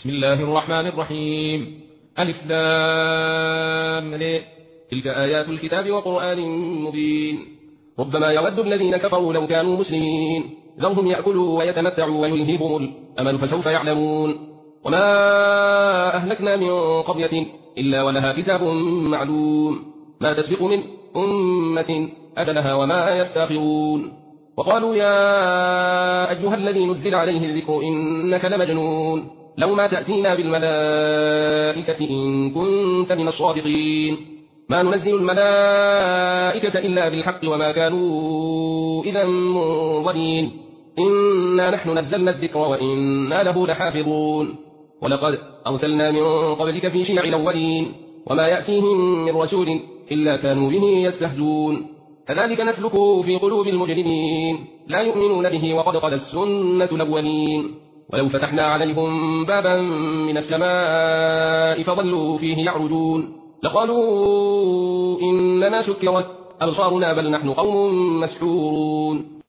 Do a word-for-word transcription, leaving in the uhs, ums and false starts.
بسم الله الرحمن الرحيم. ألف لام ر. تلك آيات الكتاب وقرآن مبين. ربما يود الذين كفروا لو كانوا مسلمين ذرهم يأكلوا ويتمتعوا ويلهبهم الأمل فسوف يعلمون. وما أهلكنا من قرية إلا ولها كتاب معلوم ما تسبق من أمة أجلها وما يستأخرون. وقالوا يا أيها الذي نزل عليه الذكر إنك لمجنون لو ما تأتينا بالملائكة إن كنت من الصادقين. ما ننزل الملائكة إلا بالحق وما كانوا إذا منظرين. إنا نحن نزلنا الذكر وإنا له لحافظون. ولقد أرسلنا من قبلك في شيع الأولين وما يأتيهم من رسول إلا كانوا به يستهزون. كذلك نسلكه في قلوب المجرمين لا يؤمنون به وقد قد السنة الأولين. ولو فتحنا عليهم بابا من السماء فظلوا فيه يعرجون لقالوا إنما سكرت أبصارنا بل نحن قوم مسحورون.